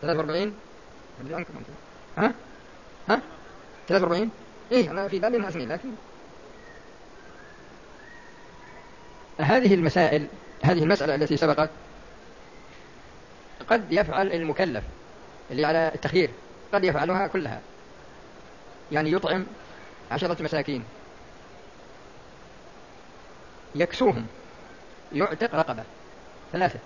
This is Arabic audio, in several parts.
43 ها 43 إيه أنا في بالي أنها أسمي، لكن هذه المسألة التي سبقت قد يفعل المكلف اللي على التخيير قد يفعلها كلها، يعني يطعم 10 مساكين، يكسوهم، يعتق رقبة 3.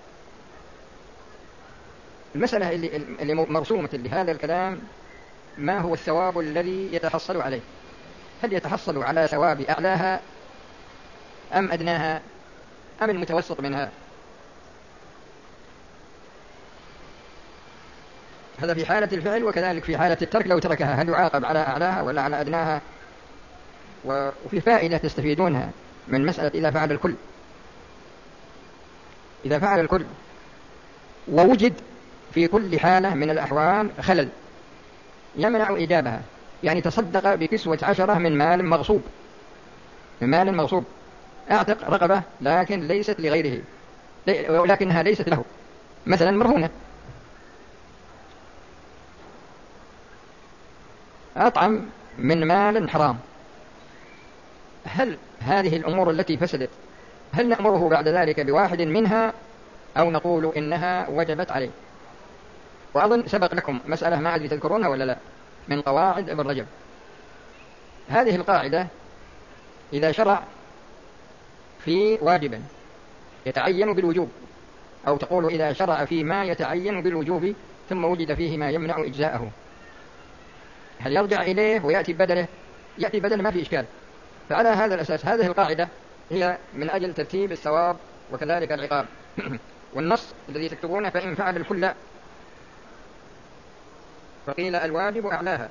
المسألة اللي مرسومة لهذا الكلام ما هو الثواب الذي يتحصل عليه؟ هل يتحصل على ثواب أعلاها أم أدناها أم المتوسط منها؟ هذا في حالة الفعل، وكذلك في حالة الترك لو تركها هل يعاقب على أعلاها ولا على أدناها؟ وفي فائدة تستفيدونها من مسألة إذا فعل الكل ووجد في كل حالة من الأحوال خلل يمنع إجابها، يعني تصدق بكسوة 10 من مال مغصوب، أعتق رقبة لكن ليست لغيره، ولكنها ليست له، مثلا مرهونة، أطعم من مال حرام. هل هذه الأمور التي فسدت هل نأمره بعد ذلك بواحد منها أو نقول إنها وجبت عليه؟ وأظن سبق لكم مسألة ما أدري تذكرونها ولا لا من قواعد ابن رجب. هذه القاعدة إذا شرع في واجب يتعين بالوجوب، أو تقول إذا شرع في ما يتعين بالوجوب ثم وجد فيه ما يمنع إجزاءه، هل يرجع إليه ويأتي بدله؟ يأتي بدله ما في إشكال. فعلى هذا الأساس هذه القاعدة هي من أجل ترتيب الثواب وكذلك العقاب. والنص الذي تكتبونه فإن فعل الكل فقيل الواجب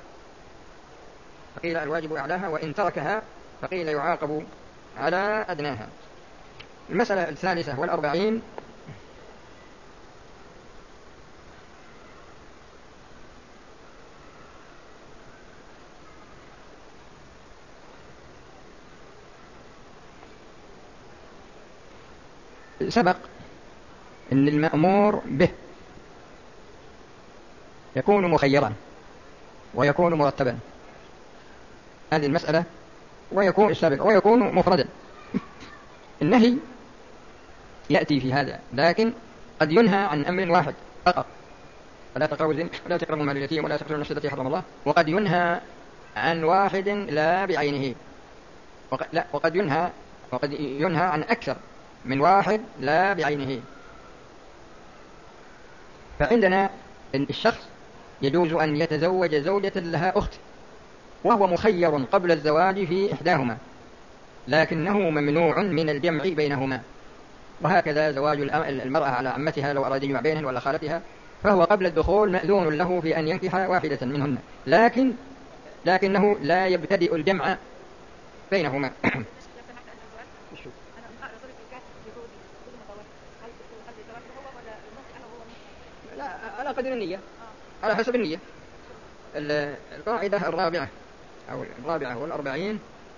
أعلاها وإن تركها فقيل يعاقب على أدناها. المسألة 43 سبق أن المأمور به يكون مخيرا ويكون مرتبا، هذه المسألة، ويكون السابق ويكون مفردا. النهي يأتي في هذا، لكن قد ينهى عن أمر واحد فقط، ولا تقربوا الزنا ولا تقربوا مال اليتيم ولا تقتلوا النفس التي حرم الله، وقد ينهى عن واحد لا بعينه، وقد ينهى عن أكثر من واحد لا بعينه. فعندنا الشخص يجوز أن يتزوج زوجة لها أخت وهو مخير قبل الزواج في إحداهما، لكنه ممنوع من الجمع بينهما. وهكذا زواج المرأة على عمتها لو أراد يجمع بينهن ولا خالتها، فهو قبل الدخول مأذون له في أن ينكح واحدة منهن، لكنه لا يبتدئ الجمع بينهما. لا، على قدر النية، على حسب النية. القاعدة الرابعة أو الرابعة والأربعين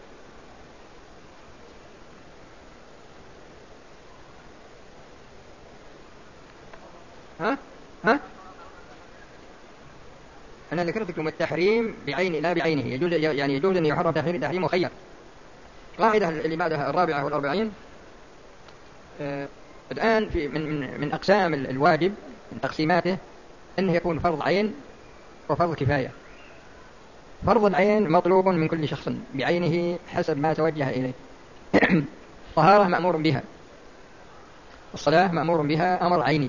أنا ذكرت لكم التحريم بعين لا بعينه، يجوز أن يحرم تحريم مخير. القاعدة اللي بعدها الرابعة والأربعين الآن من أقسام الواجب من تقسيماته أنه يكون فرض عين وفرض كفاية. فرض العين مطلوب من كل شخص بعينه حسب ما توجه إليه. طهارة مأمور بها، الصلاة مأمور بها أمر عيني.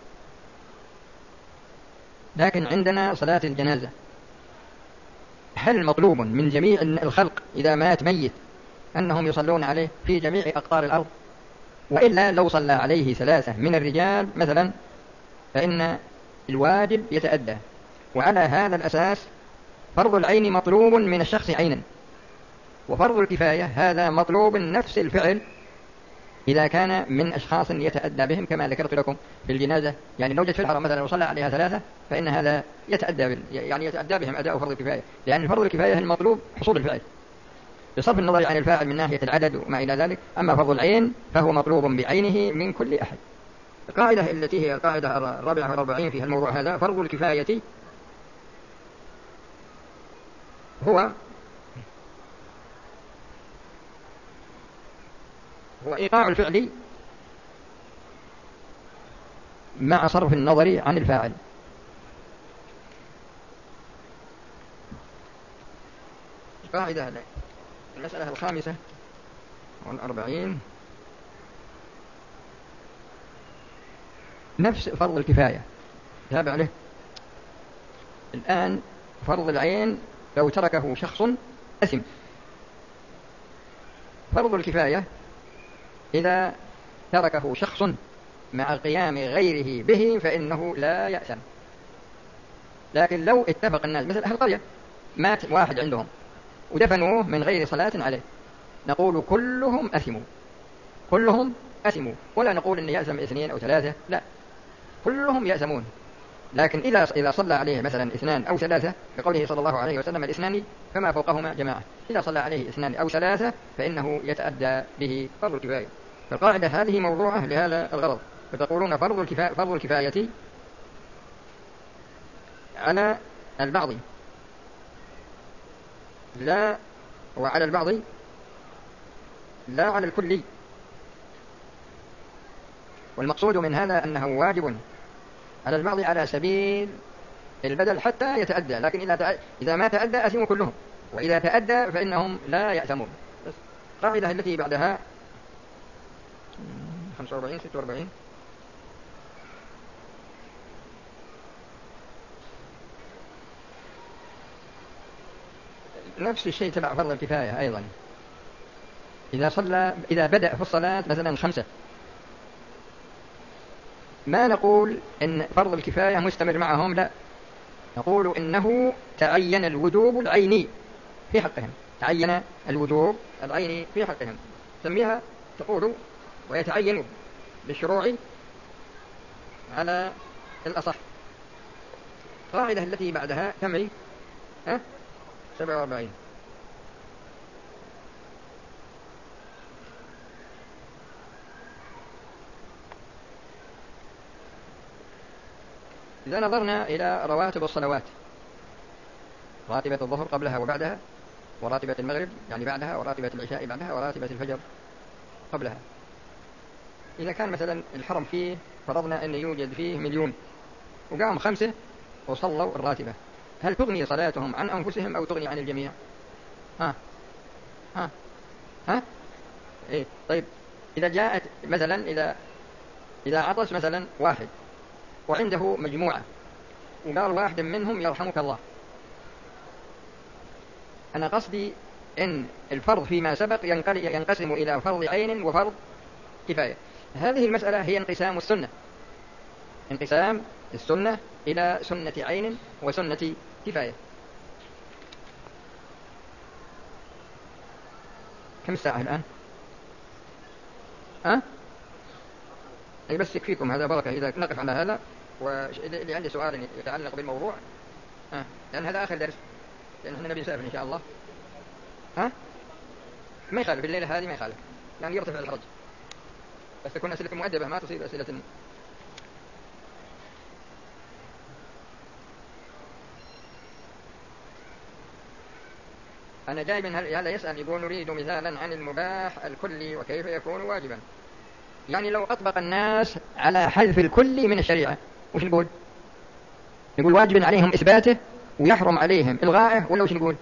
لكن عندنا صلاة الجنازة، هل مطلوب من جميع الخلق إذا مات ميت أنهم يصلون عليه في جميع أقطار الأرض؟ وإلا لو صلى عليه 3 من الرجال مثلا فإن الواجب يتأدى. وعلى هذا الأساس فرض العين مطلوب من الشخص عينا، وفرض الكفاية هذا مطلوب نفس الفعل إذا كان من أشخاص يتأدى بهم، كما ذكرت لكم في الجنازة، يعني لو جت في الحرم مثلا وصلى عليها 3 فإن هذا يتأدى بهم أداء فرض الكفاية، لأن فرض الكفاية المطلوب حصول الفعل بصرف النظر عن الفاعل من ناحية العدد وما إلى ذلك. أما فرض العين فهو مطلوب بعينه من كل أحد. القاعدة التي هي القاعدة 44 في الموضوع هذا: فرض الكفاية هو إيقاع الفعل مع صرف النظر عن الفاعل. القاعدة المسألة 45 نفس فرض الكفاية تابع له. الآن فرض العين لو تركه شخص أثم. فرض الكفاية إذا تركه شخص مع قيام غيره به فإنه لا يأثم. لكن لو اتفق الناس، مثل أهل القرية مات واحد عندهم ودفنوه من غير صلاة عليه، نقول كلهم أثموا، كلهم أثموا، ولا نقول إن يأثم 2 أو 3، لا، كلهم يأثمون. لكن إذا صلى عليه مثلا 2 أو 3 بقوله صلى الله عليه وسلم: الإثنان فما فوقهما جماعة، إذا صلى عليه 2 أو 3 فإنه يتأدى به فرض الكفاية. فالقاعدة هذه موضوعة لهذا الغرض. فتقولون فرض الكفاية على البعض لا، وعلى البعض لا على الكل. والمقصود من هذا أنه واجب على البعض على سبيل البدل حتى يتأدى، لكن إذا ما تأدى أثموا كلهم، وإذا تأدى فإنهم لا يأثمون. القاعدة التي بعدها 45 46 نفس الشيء تبع فرض الكفاية أيضا. إذا بدأ في الصلاة مثلا 5، ما نقول إن فرض الكفاية مستمر معهم، لا، نقول إنه تعين الوجوب العيني في حقهم، تعين الوجوب العيني في حقهم. سميها تقول ويتعين بالشروع على الأصح. القاعدة التي بعدها كم 47. إذا نظرنا إلى رواتب الصلوات، راتبة الظهر قبلها وبعدها، وراتبة المغرب يعني بعدها، وراتبة العشاء بعدها، وراتبة الفجر قبلها. إذا كان مثلا الحرم فيه فرضنا أن يوجد فيه 1,000,000 وقام 5 وصلوا الراتبة، هل تغني صلاتهم عن أنفسهم أو تغني عن الجميع؟ إيه؟ طيب إذا جاءت مثلا إذا عطس مثلا واحد وعنده مجموعة وقال واحد منهم يرحمك الله، أنا قصدي إن الفرض فيما سبق ينقسم إلى فرض عين وفرض كفاية. هذه المسألة هي انقسام السنة، انقسام السنة إلى سنة عين وسنة كفاية. كم الساعة الآن؟ أي بس يكفيكم هذا، بركة إذا نقف على هذا. واللي عنده سؤال يتعلق بالموضوع لأن هذا آخر درس، لأن احنا نبي نسافر إن شاء الله. ما يخالف الليلة هذه، ما يخالف، يعني يرتفع الحرج، بس تكون أسئلة مؤدبة ما تصير أسئلة. أنا جايب هذا يسأل يقول: نريد مثالا عن المباح الكلي وكيف يكون واجبا. يعني لو أطبق الناس على حذف الكل من الشريعة وش نقول؟ نقول واجب عليهم إثباته ويحرم عليهم إلغائه، ولا وش نقول؟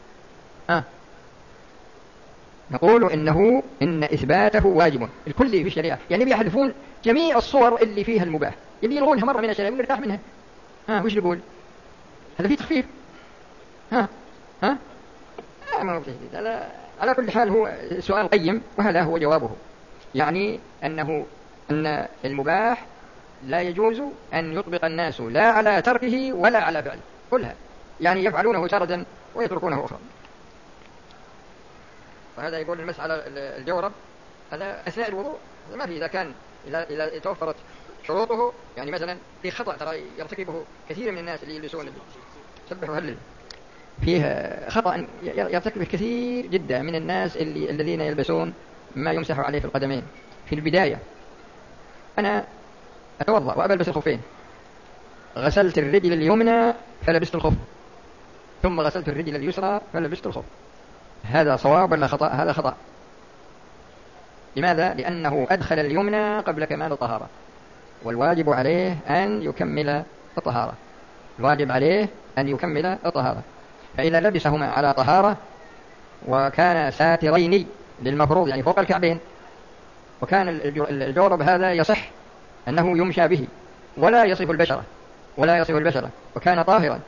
نقول إن إثباته واجب الكلي في الشريعة، يعني بيحذفون جميع الصور اللي فيها المباح، يبي يلغونها مرة من الشريعة ونرتاح منها. وش نقول؟ هذا فيه تخفيف. على كل حال هو سؤال قيم، وهذا هو جوابه، يعني أن المباح لا يجوز أن يطبق الناس لا على تركه ولا على فعله كلها، يعني يفعلونه تارة ويتركونه أخرى. وهذا يقول المسألة الجورب هذا أثناء الوضوء ما في، إذا توفرت شروطه، يعني مثلا في خطأ ترى يرتكبه كثير من الناس اللي يلبسون سبح وهلل، فيه خطأ يرتكبه كثير جدا من الناس الذين يلبسون ما يمسح عليه في القدمين في البداية. أنا أتوضأ وألبس الخفين، غسلت الرجل اليمنى فلبست الخف، ثم غسلت الرجل اليسرى فلبست الخف، هذا صواب ولا خطأ؟ هذا خطأ. لماذا؟ لأنه أدخل اليمنى قبل كمال الطهارة، والواجب عليه أن يكمل الطهارة، الواجب عليه أن يكمل الطهارة. فإذا لبسهما على طهارة وكان ساترين للمفروض يعني فوق الكعبين، وكان الجورب هذا يصح أنه يمشى به ولا يصف البشرة، وكان طاهرا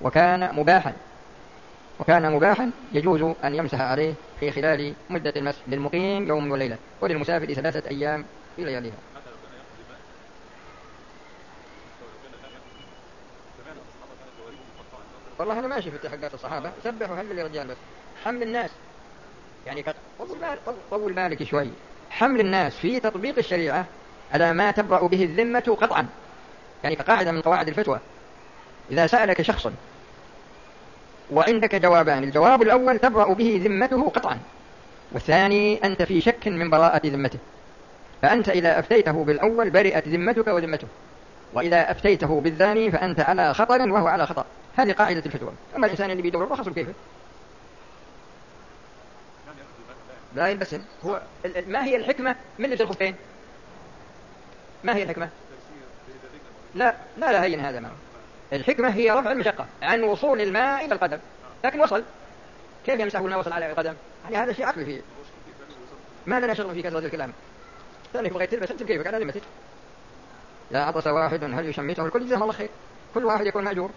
وكان مباحا يجوز أن يمسح عليه في خلال مدة المسح للمقيم يوم وليلة، وللمسافر 3 أيام في لياليها. والله أنا ماشي في حقات الصحابة سبحوا هل للرجال بس حمل الناس يعني طول بالك شوي، حمل الناس في تطبيق الشريعة على ما تبرأ به الذمة قطعا، يعني كقاعدة من قواعد الفتوى، إذا سألك شخص وعندك جوابان، الجواب الأول تبرأ به ذمته قطعا، والثاني أنت في شك من براءة ذمته، فأنت إذا أفتيته بالأول برئت ذمتك وذمته، وإذا أفتيته بالثاني فأنت على خطر وهو على خطأ. هذه قاعدة الفتوى. أما الإنسان اللي بيدور الرخص كيف لا يلبسن، هو ما هي الحكمة من لبس الخفين؟ ما هي الحكمة؟ لا هين هذا ما الحكمة هي رفع المشقة عن وصول الماء إلى القدم، لكن وصل، كيف يمسح الماء وصل على القدم؟ يعني هذا شيء عقلي فيه، ما لنا شغل في كثرة الكلام. ثاني بغيت تلبس أنت كيفك على ذمتك. لا عطس واحد هل يشمته الكل؟ جزاه الله خير، كل واحد يكون مأجور.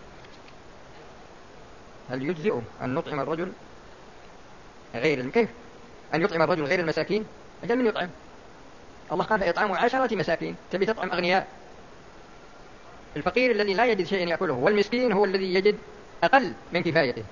هل يجزئ أن نطعم الرجل كيف أن يطعم الرجل غير المساكين؟ أجل من يطعم؟ الله قال إطعام 10 مساكين، تبي تطعم أغنياء؟ الفقير الذي لا يجد شيئا يأكله، والمسكين هو الذي يجد أقل من كفايته.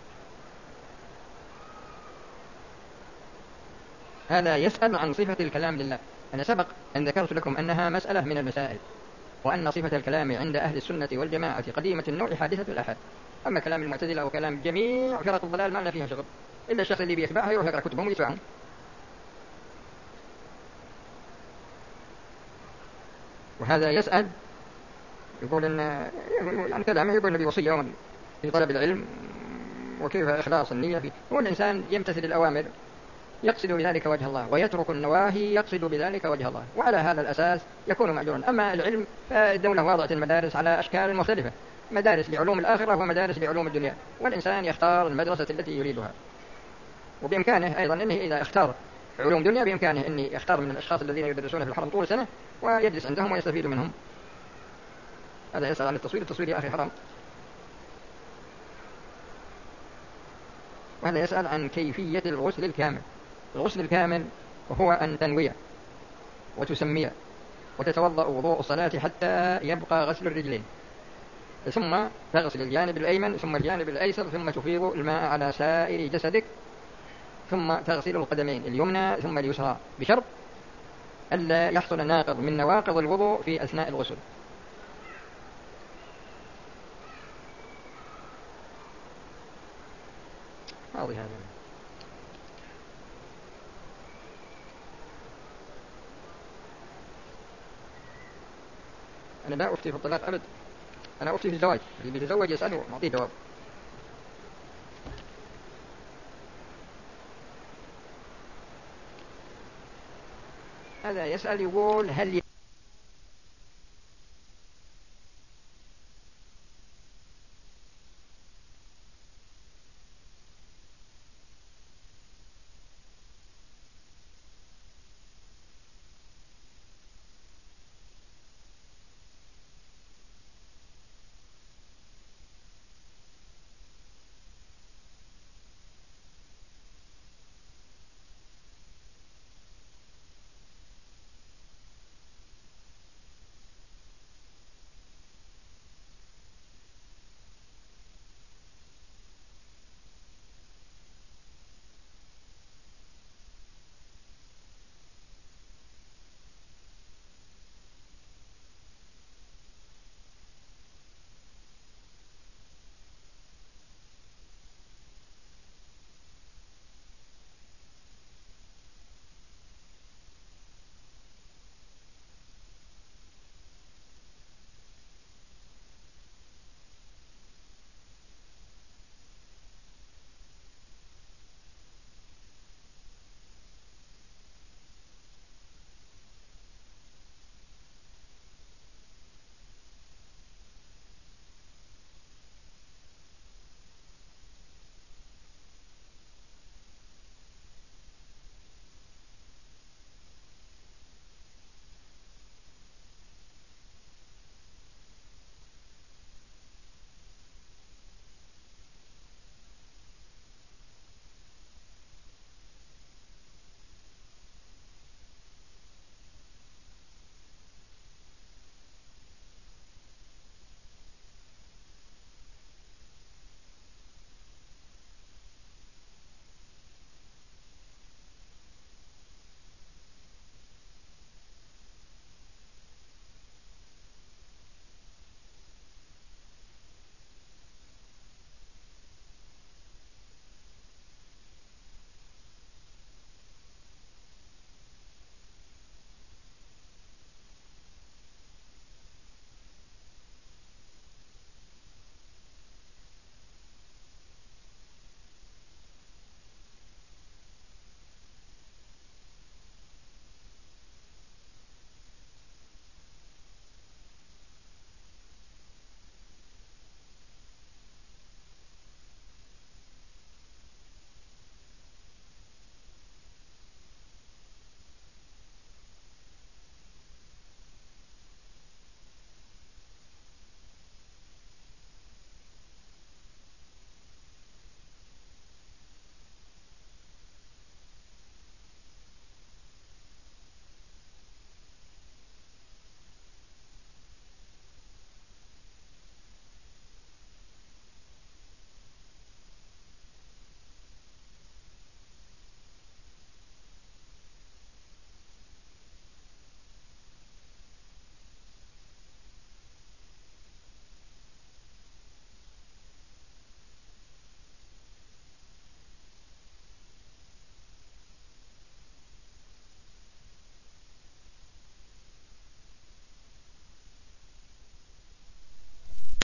هذا يسأل عن صفة الكلام لله. أنا سبق أن ذكرت لكم أنها مسألة من المسائل، وأن صفة الكلام عند أهل السنة والجماعة قديمة النوع حادثة الأحد. أما كلام المعتزلة وكلام جميع فرق الضلال ما لنا فيها شغل، إلا الشخص اللي بيتبعها يروح يقرأ كتبهم ويتبعهم. وهذا يسأل يقول إن يعني كلامه يقول النبي وصية في طلب العلم وكيف إخلاص النية فيه. هو الإنسان يمتثل الأوامر يقصد بذلك وجه الله، ويترك النواهي يقصد بذلك وجه الله، وعلى هذا الأساس يكون مأجورا. أما العلم فالدولة وضعت المدارس على أشكال مختلفة، مدارس لعلوم الآخرة ومدارس لعلوم الدنيا، والإنسان يختار المدرسة التي يريدها. وبإمكانه أيضا أنه إذا اختار علوم دنيا بإمكانه أن يختار من الأشخاص الذين يدرسون في الحرم طول السنة ويجلس عندهم ويستفيد منهم. هذا يسأل عن التصوير يا أخي حرام. وهذا يسأل عن كيفية الغسل الكامل. الغسل الكامل وهو أن تنوي وتسمي وتتوضأ وضوء الصلاة حتى يبقى غسل الرجلين، ثم تغسل الجانب الأيمن ثم الجانب الأيسر، ثم تفيض الماء على سائر جسدك، ثم تغسل القدمين اليمنى ثم اليسرى، بشرط ألا يحصل ناقض من نواقض الوضوء في أثناء الغسل. واضح هذا. أنا لا أفتي في الطلاق أبد، أنا أفتي في الزواج، اللي بيتزوج يسأله معطيه جواب. هذا يسأل يقول هل